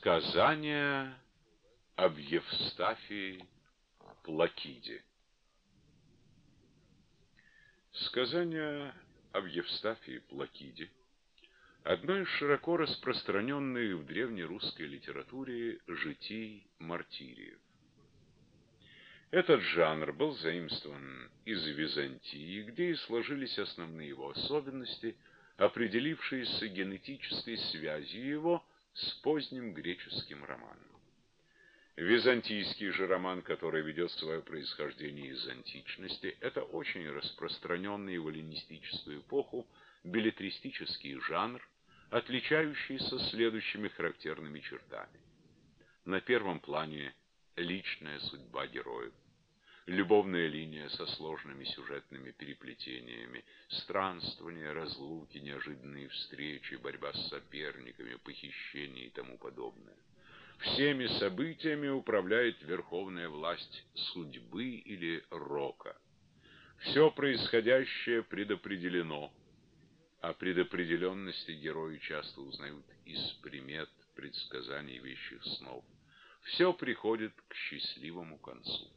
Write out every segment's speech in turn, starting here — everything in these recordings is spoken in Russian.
Сказание об Евстафии Плакиде. Сказание об Евстафии Плакиде — одно из широко распространенных в древнерусской литературе житий мартириев. Этот жанр был заимствован из Византии, где и сложились основные его особенности, определившиеся генетической связью его с поздним греческим романом. Византийский же роман, который ведет свое происхождение из античности, это очень распространенный в эллинистическую эпоху беллетристический жанр, отличающийся следующими характерными чертами. На первом плане личная судьба героев, любовная линия со сложными сюжетными переплетениями, странствования, разлуки, неожиданные встречи, борьба с соперниками, похищения и тому подобное. Всеми событиями управляет верховная власть судьбы или рока. Все происходящее предопределено, а предопределенности герои часто узнают из примет, предсказаний, вещих снов. Все приходит к счастливому концу.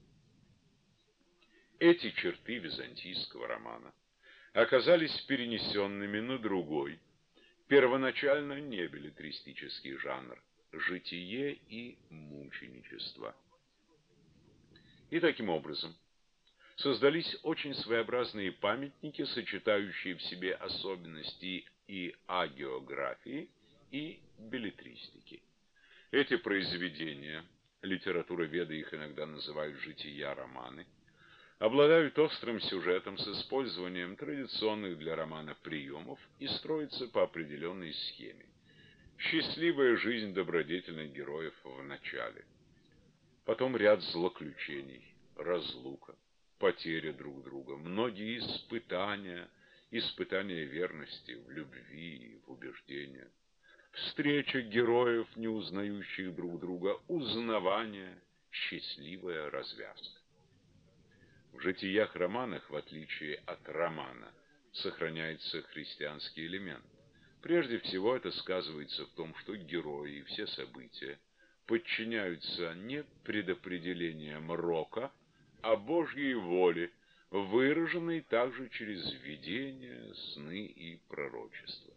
Эти черты византийского романа оказались перенесенными на другой, первоначально не беллетристический жанр — житие и мученичество. И таким образом создались очень своеобразные памятники, сочетающие в себе особенности и агеографии, и беллетристики. Эти произведения, литературоведы их иногда называют жития-романы, обладают острым сюжетом с использованием традиционных для романа приемов и строятся по определенной схеме. Счастливая жизнь добродетельных героев в начале. Потом ряд злоключений, разлука, потеря друг друга, многие испытания, испытания верности в любви и в убеждениях, встреча героев, не узнающих друг друга, узнавание, счастливая развязка. В житиях-романах, в отличие от романа, сохраняется христианский элемент. Прежде всего, это сказывается в том, что герои и все события подчиняются не предопределениям рока, а Божьей воле, выраженной также через видения, сны и пророчества.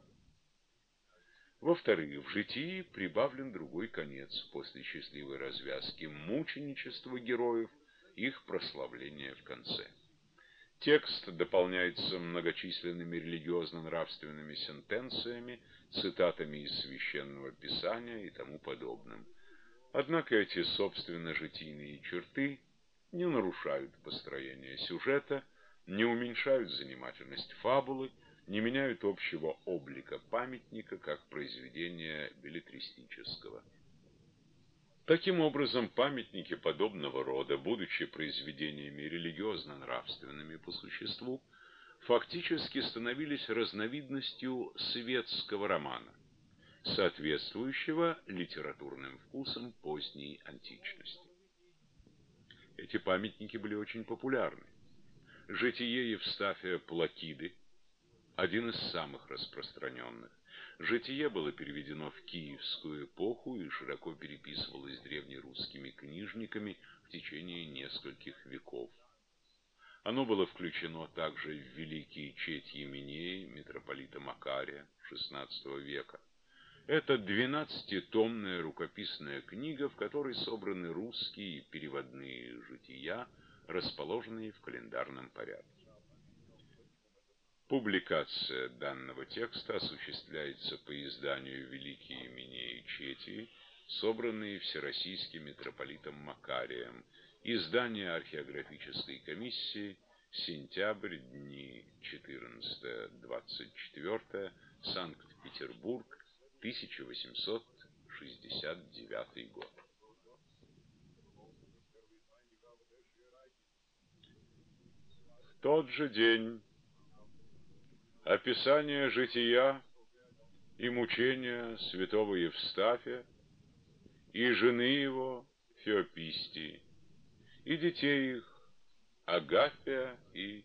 Во-вторых, в житии прибавлен другой конец после счастливой развязки — мученичество героев, их прославление в конце. Текст дополняется многочисленными религиозно-нравственными сентенциями, цитатами из Священного Писания и тому подобным. Однако эти собственно житийные черты не нарушают построение сюжета, не уменьшают занимательность фабулы, не меняют общего облика памятника как произведения беллетристического. Таким образом, памятники подобного рода, будучи произведениями религиозно-нравственными по существу, фактически становились разновидностью светского романа, соответствующего литературным вкусам поздней античности. Эти памятники были очень популярны. Житие Евстафия Плакиды — один из самых распространенных. Житие было переведено в киевскую эпоху и широко переписывалось древнерусскими книжниками в течение нескольких веков. Оно было включено также в великие чети Минеи митрополита Макария XVI века. Это 12-томная рукописная книга, в которой собраны русские и переводные жития, расположенные в календарном порядке. Публикация данного текста осуществляется по изданию «Великие Минеи Четии», собранные всероссийским митрополитом Макарием, издание археографической комиссии, сентябрь, дни 14-24, Санкт-Петербург, 1869 год. В тот же день описание жития и мучения святого Евстафия и жены его Феопистии, и детей их Агафия и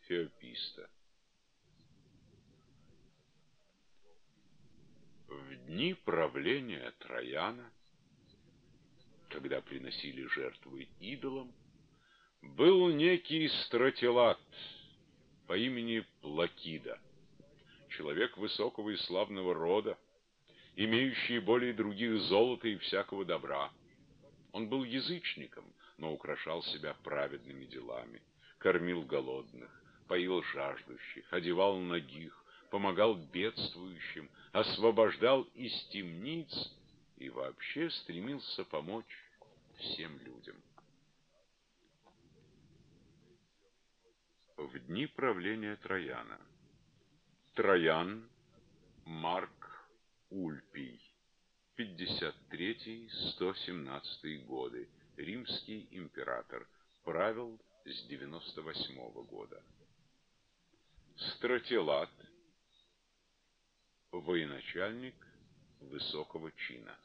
Феописта. В дни правления Трояна, когда приносили жертвы идолам, был некий стратилат по имени Плакида, человек высокого и славного рода, имеющий более других золота и всякого добра. Он был язычником, но украшал себя праведными делами, кормил голодных, поил жаждущих, одевал нагих, помогал бедствующим, освобождал из темниц и вообще стремился помочь всем людям. В дни правления Трояна Троян Марк Ульпий, 53-117 годы, римский император, правил с 98 года. Стратилат, военачальник высокого чина.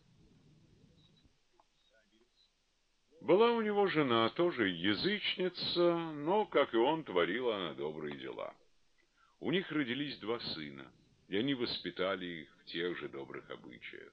Была у него жена, тоже язычница, но, как и он, творила она добрые дела. У них родились 2 сына, и они воспитали их в тех же добрых обычаях.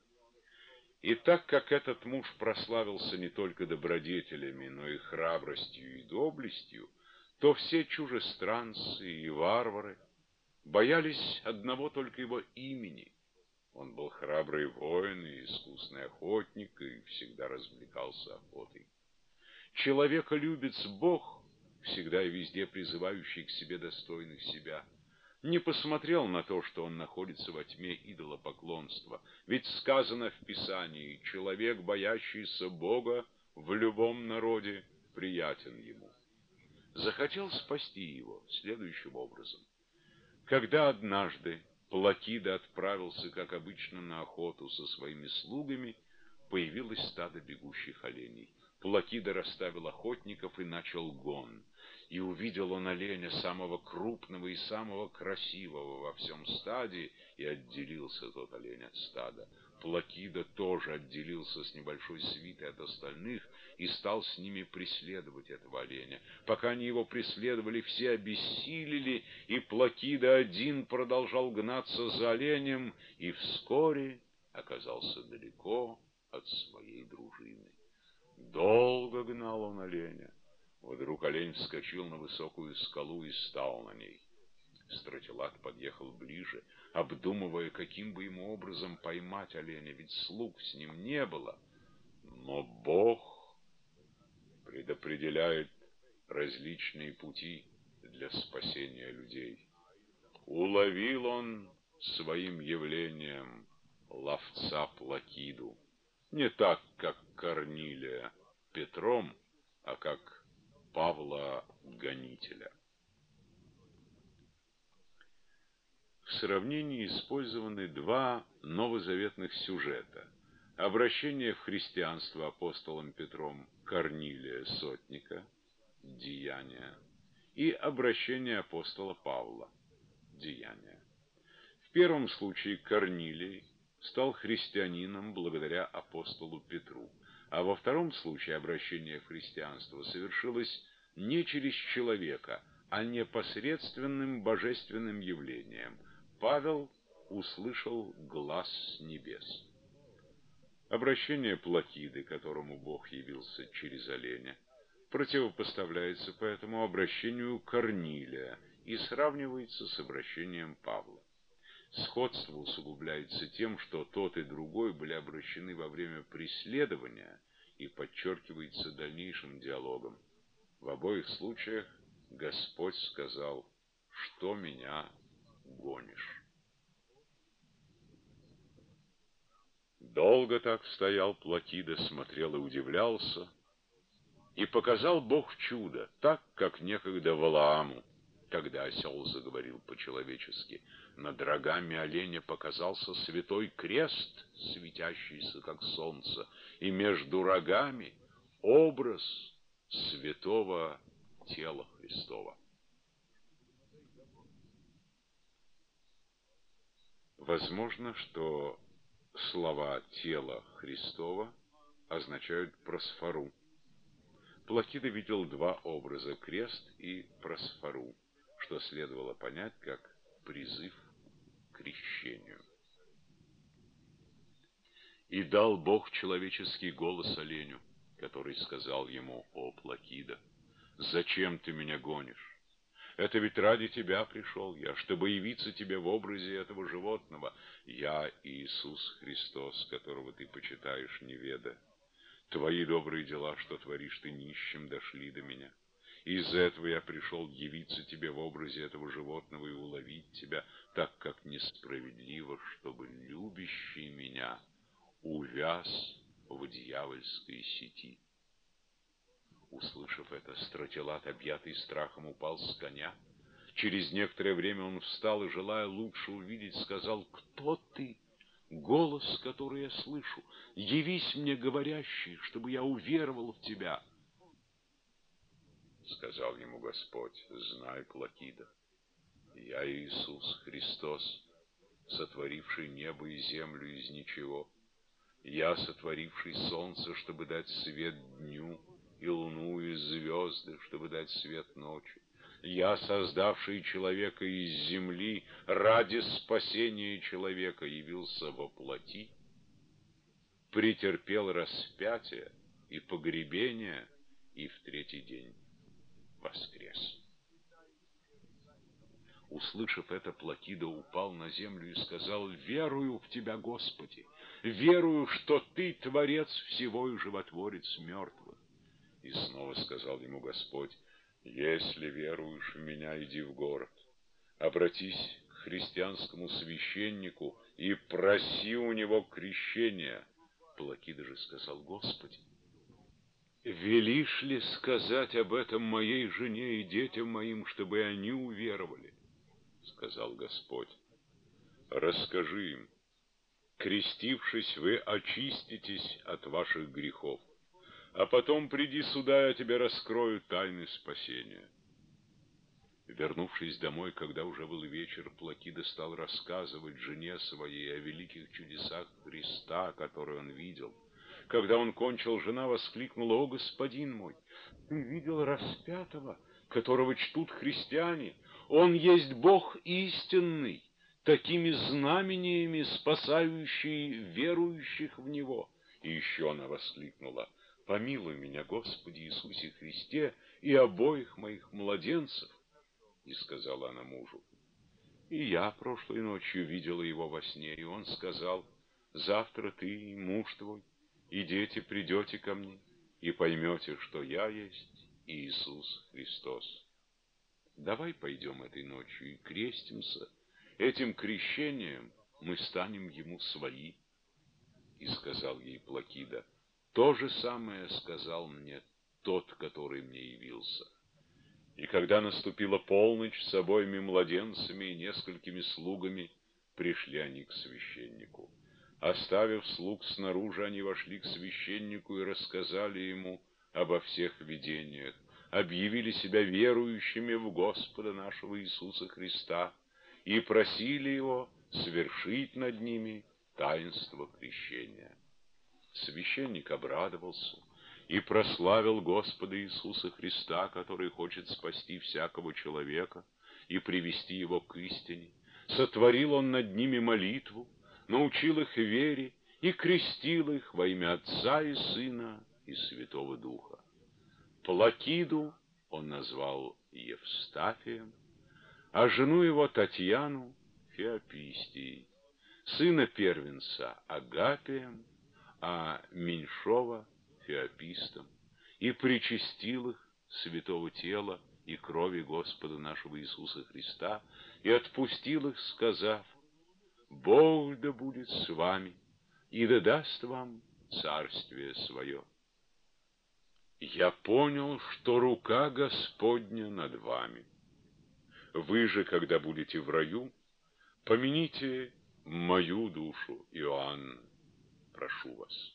И так как этот муж прославился не только добродетелями, но и храбростью и доблестью, то все чужестранцы и варвары боялись одного только его имени. Он был храбрый воин и искусный охотник, и всегда развлекался охотой. Человеколюбец Бог, всегда и везде призывающий к себе достойных себя, не посмотрел на то, что он находится во тьме идолопоклонства. Ведь сказано в Писании: человек, боящийся Бога, в любом народе приятен ему. Захотел спасти его следующим образом. Когда однажды Плакида отправился, как обычно, на охоту со своими слугами, появилось стадо бегущих оленей. Плакида расставил охотников и начал гон. И увидел он оленя, самого крупного и самого красивого во всем стаде, и отделился тот олень от стада. Плакида тоже отделился с небольшой свитой от остальных и стал с ними преследовать этого оленя. Пока они его преследовали, все обессилели, и Плакида один продолжал гнаться за оленем, и вскоре оказался далеко от своей дружины. Долго гнал он оленя. Вдруг олень вскочил на высокую скалу и стал на ней. Стратилат подъехал ближе, обдумывая, каким бы ему образом поймать оленя, ведь слуг с ним не было. Но Бог предопределяет различные пути для спасения людей. Уловил он своим явлением ловца Плакиду, не так, как Корнилия Петром, а как Павла Гонителя. В сравнении использованы 2 новозаветных сюжета: обращение в христианство апостолом Петром Корнилия Сотника, Деяния, и обращение апостола Павла, Деяния. В первом случае Корнилий стал христианином благодаря апостолу Петру, а во втором случае обращение в христианство совершилось не через человека, а непосредственным божественным явлением. Павел услышал глас с небес. Обращение Плакиды, которому Бог явился через оленя, противопоставляется поэтому обращению Корнилия и сравнивается с обращением Павла. Сходство усугубляется тем, что тот и другой были обращены во время преследования и подчеркивается дальнейшим диалогом. В обоих случаях Господь сказал: «Что меня гонишь?» Долго так стоял Плакида, смотрел и удивлялся, и показал Бог чудо, так, как некогда Валааму, когда осел заговорил по-человечески. Над рогами оленя показался святой крест, светящийся, как солнце, и между рогами образ святого тела Христова. Возможно, что слова «тело Христова» означают просфору. Плакида видел 2 образа — крест и просфору, что следовало понять как призыв к крещению. И дал Бог человеческий голос оленю, который сказал ему: «О, Плакида, зачем ты меня гонишь? Это ведь ради тебя пришел я, чтобы явиться тебе в образе этого животного. Я Иисус Христос, которого ты почитаешь неведа. Твои добрые дела, что творишь ты нищим, дошли до меня. Из-за этого я пришел явиться тебе в образе этого животного и уловить тебя, так как несправедливо, чтобы любящий меня увяз в дьявольской сети». Услышав это, стратилат, объятый страхом, упал с коня. Через некоторое время он встал и, желая лучше увидеть, сказал: «Кто ты, голос, который я слышу? Явись мне, говорящий, чтобы я уверовал в тебя». Сказал ему Господь: «Знай, Плакида, я Иисус Христос, сотворивший небо и землю из ничего. Я, сотворивший солнце, чтобы дать свет дню, и луну, и звезды, чтобы дать свет ночи. Я, создавший человека из земли, ради спасения человека явился во плоти, претерпел распятие и погребение, и в третий день воскрес». Услышав это, Плакида упал на землю и сказал: «Верую в Тебя, Господи, верую, что Ты Творец всего и животворец мертвых». И снова сказал ему Господь: «Если веруешь в Меня, иди в город, обратись к христианскому священнику и проси у него крещения». Плакида же сказал: «Господи, велишь ли сказать об этом моей жене и детям моим, чтобы они уверовали?» Сказал Господь: «Расскажи им: крестившись, вы очиститесь от ваших грехов, а потом приди сюда, я тебе раскрою тайны спасения». Вернувшись домой, когда уже был вечер, Плакида стал рассказывать жене своей о великих чудесах Христа, которые он видел. Когда он кончил, жена воскликнула: «О, господин мой, ты видел распятого, которого чтут христиане? Он есть Бог истинный, такими знамениями спасающий верующих в Него». И еще она воскликнула: «Помилуй меня, Господи Иисусе Христе, и обоих моих младенцев». И сказала она мужу: «И я прошлой ночью видела его во сне, и он сказал: завтра ты и муж твой, и дети придете ко мне, и поймете, что я есть Иисус Христос. Давай пойдем этой ночью и крестимся. Этим крещением мы станем ему свои». И сказал ей Плакида: «То же самое сказал мне тот, который мне явился». И когда наступила полночь, с обоими младенцами и несколькими слугами пришли они к священнику. Оставив слуг снаружи, они вошли к священнику и рассказали ему обо всех видениях, объявили себя верующими в Господа нашего Иисуса Христа и просили Его совершить над ними таинство крещения. Священник обрадовался и прославил Господа Иисуса Христа, который хочет спасти всякого человека и привести его к истине. Сотворил он над ними молитву, научил их вере и крестил их во имя Отца и Сына и Святого Духа. Плакиду он назвал Евстафием, а жену его Татьяну Феопистией, сына первенца Агапием, а меньшого Феопистом, и причастил их святого тела и крови Господа нашего Иисуса Христа, и отпустил их, сказав: «Бог да будет с вами, и да даст вам царствие свое. Я понял, что рука Господня над вами. Вы же, когда будете в раю, помяните мою душу, Иоанн, прошу вас».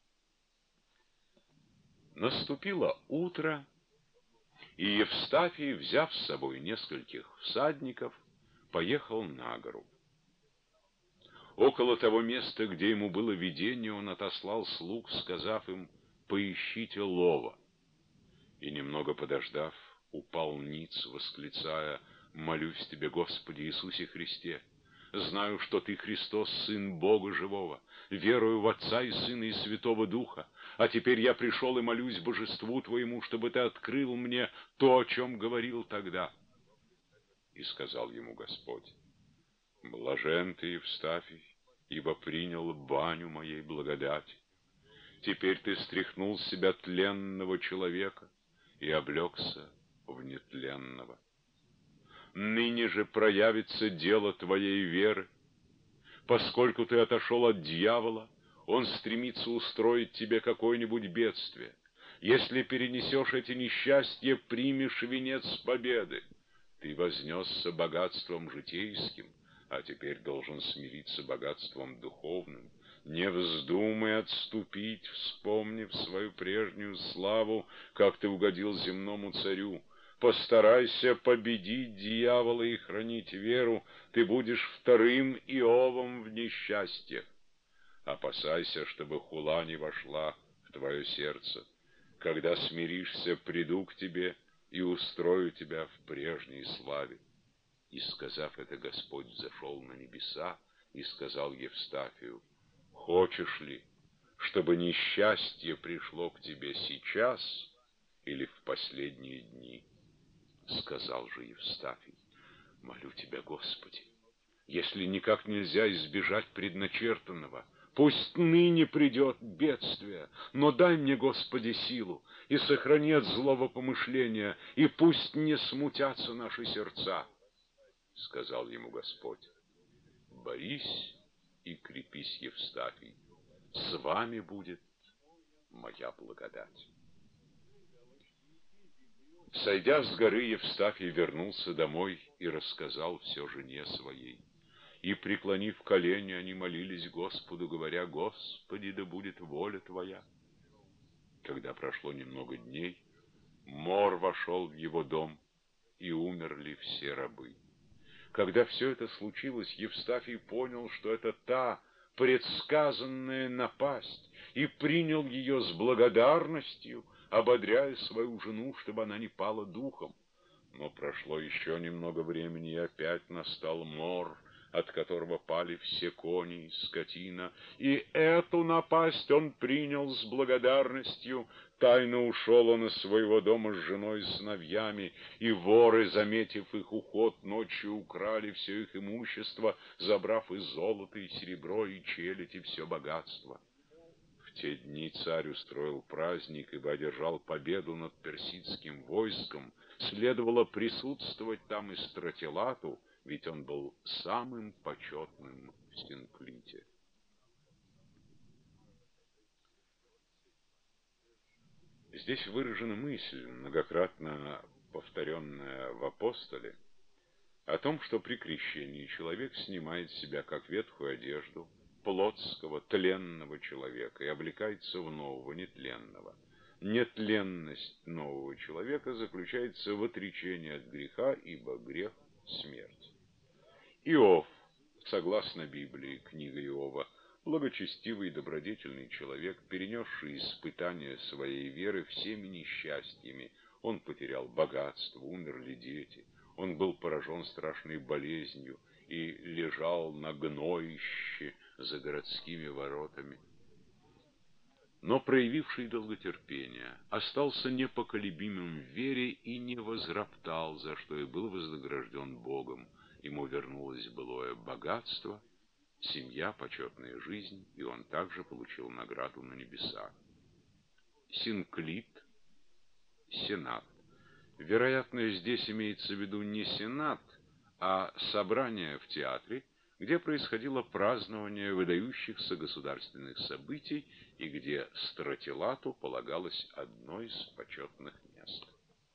Наступило утро, и Евстафий, взяв с собой нескольких всадников, поехал на гору. Около того места, где ему было видение, он отослал слуг, сказав им: «Поищите лова». И, немного подождав, упал ниц, восклицая: «Молюсь тебе, Господи Иисусе Христе, знаю, что ты, Христос, Сын Бога Живого, верую в Отца и Сына и Святого Духа, а теперь я пришел и молюсь Божеству Твоему, чтобы Ты открыл мне то, о чем говорил тогда». И сказал ему Господь: «Блажен ты, Евстафий, ибо принял баню моей благодати. Теперь ты стряхнул с себя тленного человека и облегся в нетленного. Ныне же проявится дело твоей веры. Поскольку ты отошел от дьявола, он стремится устроить тебе какое-нибудь бедствие. Если перенесешь эти несчастья, примешь венец победы. Ты вознесся богатством житейским, а теперь должен смириться богатством духовным. Не вздумай отступить, вспомнив свою прежнюю славу, как ты угодил земному царю. Постарайся победить дьявола и хранить веру, ты будешь вторым Иовом в несчастьях. Опасайся, чтобы хула не вошла в твое сердце. Когда смиришься, приду к тебе и устрою тебя в прежней славе». И, сказав это, Господь взошел на небеса и сказал Евстафию: «Хочешь ли, чтобы несчастье пришло к тебе сейчас или в последние дни?» Сказал же Евстафий: «Молю тебя, Господи, если никак нельзя избежать предначертанного, пусть ныне придет бедствие, но дай мне, Господи, силу и сохрани от злого помышления, и пусть не смутятся наши сердца». Сказал ему Господь: «Борись и крепись, Евстафий, с вами будет моя благодать». Сойдя с горы, Евстафий вернулся домой и рассказал все жене своей. И, преклонив колени, они молились Господу, говоря: «Господи, да будет воля Твоя». Когда прошло немного дней, мор вошел в его дом, и умерли все рабы. Когда все это случилось, Евстафий понял, что это та предсказанная напасть, и принял ее с благодарностью, ободряя свою жену, чтобы она не пала духом. Но прошло еще немного времени, и опять настал мор, от которого пали все кони и скотина. И эту напасть он принял с благодарностью. Тайно ушел он из своего дома с женой и сыновьями, и воры, заметив их уход, ночью украли все их имущество, забрав и золото, и серебро, и челядь, и все богатство. В те дни царь устроил праздник, ибо одержал победу над персидским войском. Следовало присутствовать там и Стратилату, ведь он был самым почетным в Синклите. Здесь выражена мысль, многократно повторенная в Апостоле, о том, что при крещении человек снимает с себя как ветхую одежду плотского, тленного человека и облекается в нового, нетленного. Нетленность нового человека заключается в отречении от греха, ибо грех — смерть. Иов, согласно Библии, книга Иова, благочестивый и добродетельный человек, перенесший испытания своей веры всеми несчастьями. Он потерял богатство, умерли дети, он был поражен страшной болезнью и лежал на гноище за городскими воротами. Но, проявивший долготерпение, остался непоколебимым в вере и не возроптал, за что и был вознагражден Богом. Ему вернулось былое богатство, семья, почетная жизнь, и он также получил награду на небесах. Синклит, сенат. Вероятно, здесь имеется в виду не сенат, а собрание в театре, где происходило празднование выдающихся государственных событий и где Стратилату полагалось одно из почетных мест.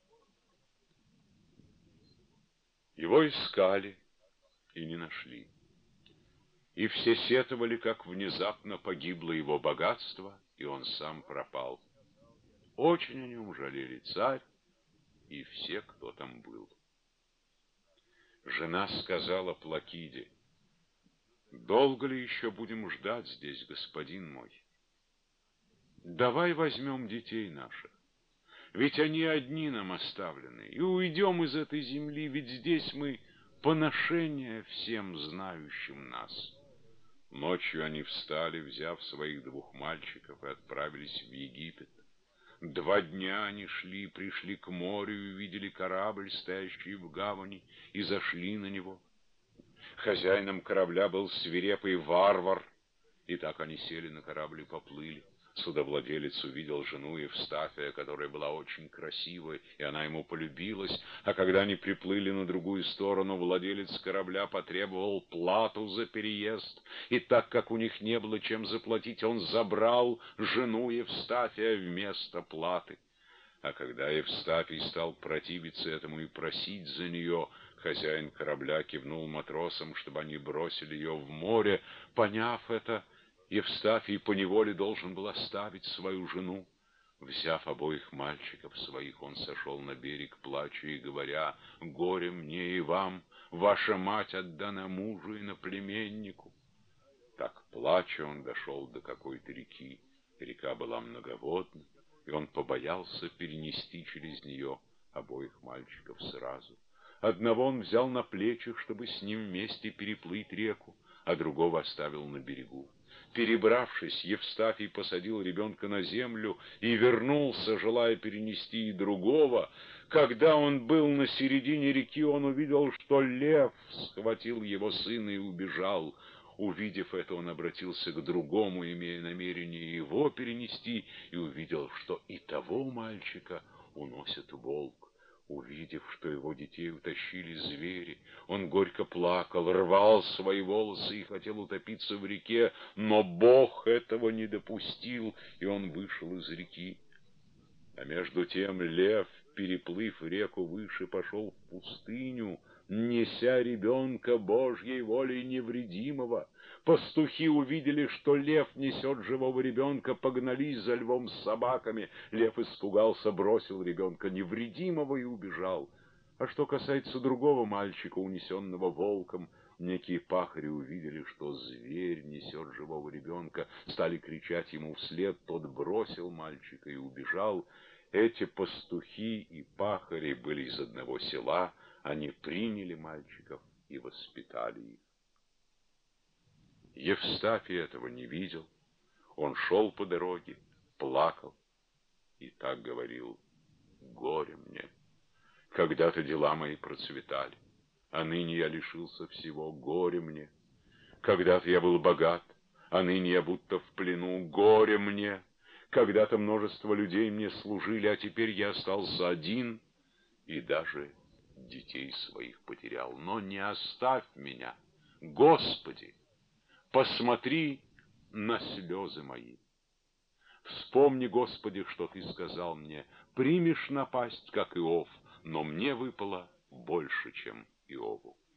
Его искали и не нашли. И все сетовали, как внезапно погибло его богатство, и он сам пропал. Очень о нем жалели царь и все, кто там был. Жена сказала Плакиде: «Долго ли еще будем ждать здесь, господин мой? Давай возьмем детей наших, ведь они одни нам оставлены, и уйдем из этой земли, ведь здесь мы поношение всем знающим нас. Ночью они встали, взяв своих 2 мальчиков, и отправились в Египет. 2 дня они шли, пришли к морю и увидели корабль, стоящий в гавани, и зашли на него. Хозяином корабля был свирепый варвар, и так они сели на корабль и поплыли. Судовладелец увидел жену Евстафия, которая была очень красивой, и она ему полюбилась, а когда они приплыли на другую сторону, владелец корабля потребовал плату за переезд, и так как у них не было чем заплатить, он забрал жену Евстафия вместо платы. А когда Евстафий стал противиться этому и просить за нее, хозяин корабля кивнул матросам, чтобы они бросили ее в море. Поняв это, Евстафий поневоле должен был оставить свою жену. Взяв обоих мальчиков своих, он сошел на берег, плача и говоря: «Горе мне и вам, ваша мать отдана мужу и наплеменнику». Так, плача, он дошел до какой-то реки. Река была многоводна, и он побоялся перенести через нее обоих мальчиков сразу. Одного он взял на плечи, чтобы с ним вместе переплыть реку, а другого оставил на берегу. Перебравшись, Евстафий посадил ребенка на землю и вернулся, желая перенести и другого. Когда он был на середине реки, он увидел, что лев схватил его сына и убежал. Увидев это, он обратился к другому, имея намерение его перенести, и увидел, что и того мальчика уносит волк. Увидев, что его детей утащили звери, он горько плакал, рвал свои волосы и хотел утопиться в реке, но Бог этого не допустил, и он вышел из реки. А между тем лев, переплыв реку выше, пошел в пустыню, неся ребенка Божьей волей невредимого. Пастухи увидели, что лев несет живого ребенка, погнались за львом с собаками. Лев испугался, бросил ребенка невредимого и убежал. А что касается другого мальчика, унесенного волком, некие пахари увидели, что зверь несет живого ребенка, стали кричать ему вслед, тот бросил мальчика и убежал. Эти пастухи и пахари были из одного села, они приняли мальчиков и воспитали их. Евстафий этого не видел, он шел по дороге, плакал и так говорил: «Горе мне! Когда-то дела мои процветали, а ныне я лишился всего, горе мне! Когда-то я был богат, а ныне я будто в плену, горе мне! Когда-то множество людей мне служили, а теперь я остался один и даже детей своих потерял. Но не оставь меня, Господи! Посмотри на слезы мои. Вспомни, Господи, что Ты сказал мне: примешь напасть, как Иов, но мне выпало больше, чем Иову».